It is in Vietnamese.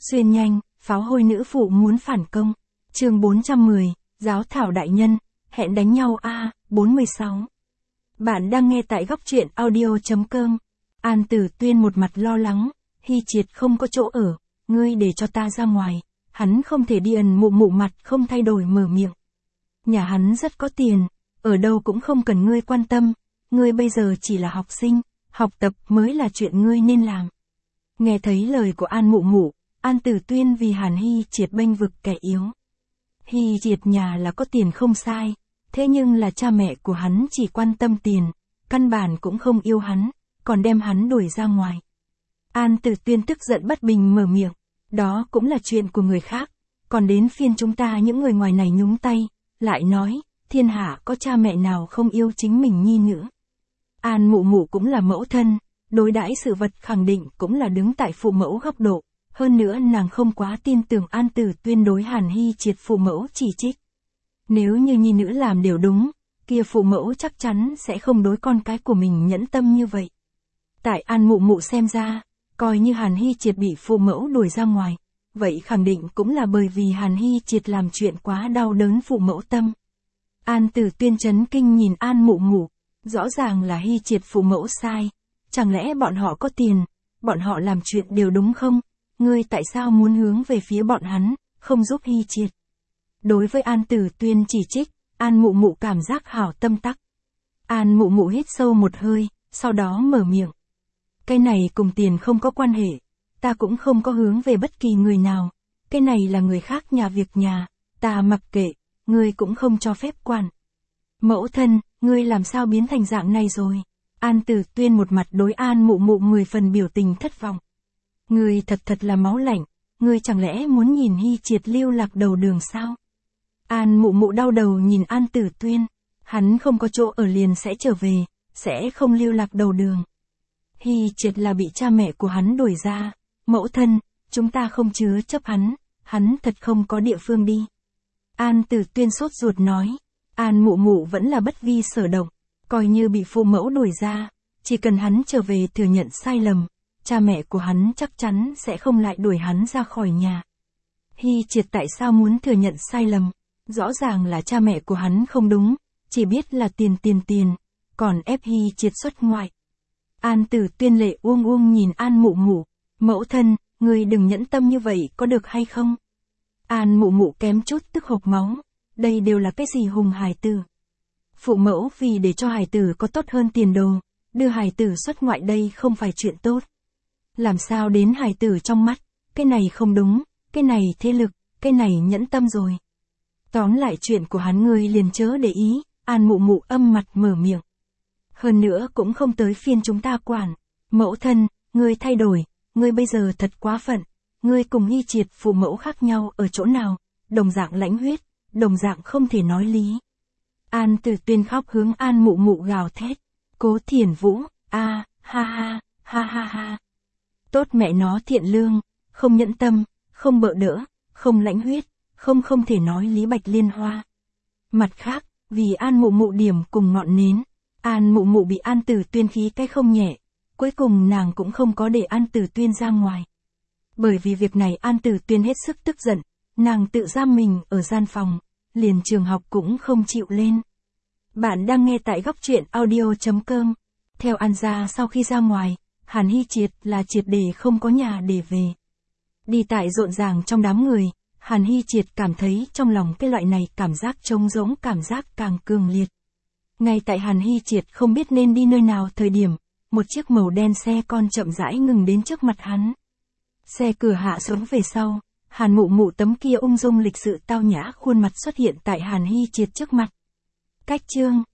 Xuyên nhanh, pháo hôi nữ phụ muốn phản công. Chương 410, giáo thảo đại nhân, hẹn đánh nhau a, 46. Bạn đang nghe tại góc truyện audio.com. An Tử Tuyên một mặt lo lắng, Hy Triệt không có chỗ ở, ngươi để cho ta ra ngoài. Hắn không thể đi, ẩn mụ mụ mặt không thay đổi mở miệng. Nhà hắn rất có tiền, ở đâu cũng không cần ngươi quan tâm, ngươi bây giờ chỉ là học sinh, học tập mới là chuyện ngươi nên làm. Nghe thấy lời của An mụ mụ, An Tử Tuyên vì Hàn Hy Triệt bênh vực kẻ yếu. Hy Triệt nhà là có tiền không sai, thế nhưng là cha mẹ của hắn chỉ quan tâm tiền, căn bản cũng không yêu hắn, còn đem hắn đuổi ra ngoài. An Tử Tuyên tức giận bất bình mở miệng, đó cũng là chuyện của người khác, còn đến phiên chúng ta những người ngoài này nhúng tay, lại nói, thiên hạ có cha mẹ nào không yêu chính mình nhi nữ. An mụ mụ cũng là mẫu thân, đối đãi sự vật khẳng định cũng là đứng tại phụ mẫu góc độ, hơn nữa nàng không quá tin tưởng An Tử Tuyên đối Hàn Hy Triệt phụ mẫu chỉ trích. Nếu như nhi nữ làm điều đúng, kia phụ mẫu chắc chắn sẽ không đối con cái của mình nhẫn tâm như vậy. Tại An mụ mụ xem ra, coi như Hàn Hy Triệt bị phụ mẫu đuổi ra ngoài, vậy khẳng định cũng là bởi vì Hàn Hy Triệt làm chuyện quá đau đớn phụ mẫu tâm. An Tử Tuyên chấn kinh nhìn An mụ mụ, rõ ràng là Hy Triệt phụ mẫu sai, chẳng lẽ bọn họ có tiền, bọn họ làm chuyện đều đúng không? Ngươi tại sao muốn hướng về phía bọn hắn, không giúp Hy Triệt? Đối với An Tử Tuyên chỉ trích, An mụ mụ cảm giác hảo tâm tắc. An mụ mụ hít sâu một hơi, sau đó mở miệng. Cái này cùng tiền không có quan hệ, ta cũng không có hướng về bất kỳ người nào, cái này là người khác nhà việc nhà, ta mặc kệ, ngươi cũng không cho phép quản. Mẫu thân, ngươi làm sao biến thành dạng này rồi? An Tử Tuyên một mặt đối An mụ mụ 10 phần biểu tình thất vọng. Ngươi thật là máu lạnh, ngươi chẳng lẽ muốn nhìn Hy Triệt lưu lạc đầu đường sao? An mụ mụ đau đầu nhìn An Tử Tuyên, hắn không có chỗ ở liền sẽ trở về, sẽ không lưu lạc đầu đường. Hy Triệt là bị cha mẹ của hắn đuổi ra, mẫu thân, chúng ta không chứa chấp hắn thật không có địa phương đi. An Tử Tuyên sốt ruột nói, An mụ mụ vẫn là bất vi sở động, coi như bị phụ mẫu đuổi ra, chỉ cần hắn trở về thừa nhận sai lầm, cha mẹ của hắn chắc chắn sẽ không lại đuổi hắn ra khỏi nhà. Hy Triệt tại sao muốn thừa nhận sai lầm? Rõ ràng là cha mẹ của hắn không đúng, chỉ biết là tiền, còn ép Hy Triệt xuất ngoại. An Tử Tuyên lệ uông nhìn An mụ mụ, mẫu thân, ngươi đừng nhẫn tâm như vậy có được hay không? An mụ mụ kém chút tức hộc máu, đây đều là cái gì hùng hài tử? Phụ mẫu vì để cho hài tử có tốt hơn tiền đồ, đưa hài tử xuất ngoại đây không phải chuyện tốt. Làm sao đến hài tử trong mắt, cái này không đúng, cái này thế lực, cái này nhẫn tâm rồi. Tóm lại chuyện của hắn ngươi liền chớ để ý, An mụ mụ âm mặt mở miệng. Hơn nữa cũng không tới phiên chúng ta quản. Mẫu thân, ngươi thay đổi, ngươi bây giờ thật quá phận, ngươi cùng Hy Triệt phụ mẫu khác nhau ở chỗ nào, đồng dạng lãnh huyết, đồng dạng không thể nói lý. An Tử Tuyên khóc hướng An mụ mụ gào thét, Cố Thiển Vũ, ha. Tốt mẹ nó thiện lương, không nhẫn tâm, không bợ đỡ, không lãnh huyết, không thể nói lý Bạch Liên Hoa. Mặt khác, vì An mụ mụ điểm cùng ngọn nến, An mụ mụ bị An Tử Tuyên khí cái không nhẹ, cuối cùng nàng cũng không có để An Tử Tuyên ra ngoài. Bởi vì việc này An Tử Tuyên hết sức tức giận, nàng tự giam mình ở gian phòng, liền trường học cũng không chịu lên. Bạn đang nghe tại góc truyện audio.com. Theo An gia sau khi ra ngoài, Hàn Hy Triệt là triệt để không có nhà để về. Đi tại rộn ràng trong đám người, Hàn Hy Triệt cảm thấy trong lòng cái loại này cảm giác trống rỗng cảm giác càng cường liệt. Ngay tại Hàn Hy Triệt không biết nên đi nơi nào thời điểm, một chiếc màu đen xe con chậm rãi ngừng đến trước mặt hắn. Xe cửa hạ xuống về sau, Hàn mụ mụ tấm kia ung dung lịch sự tao nhã khuôn mặt xuất hiện tại Hàn Hy Triệt trước mặt. Cách chương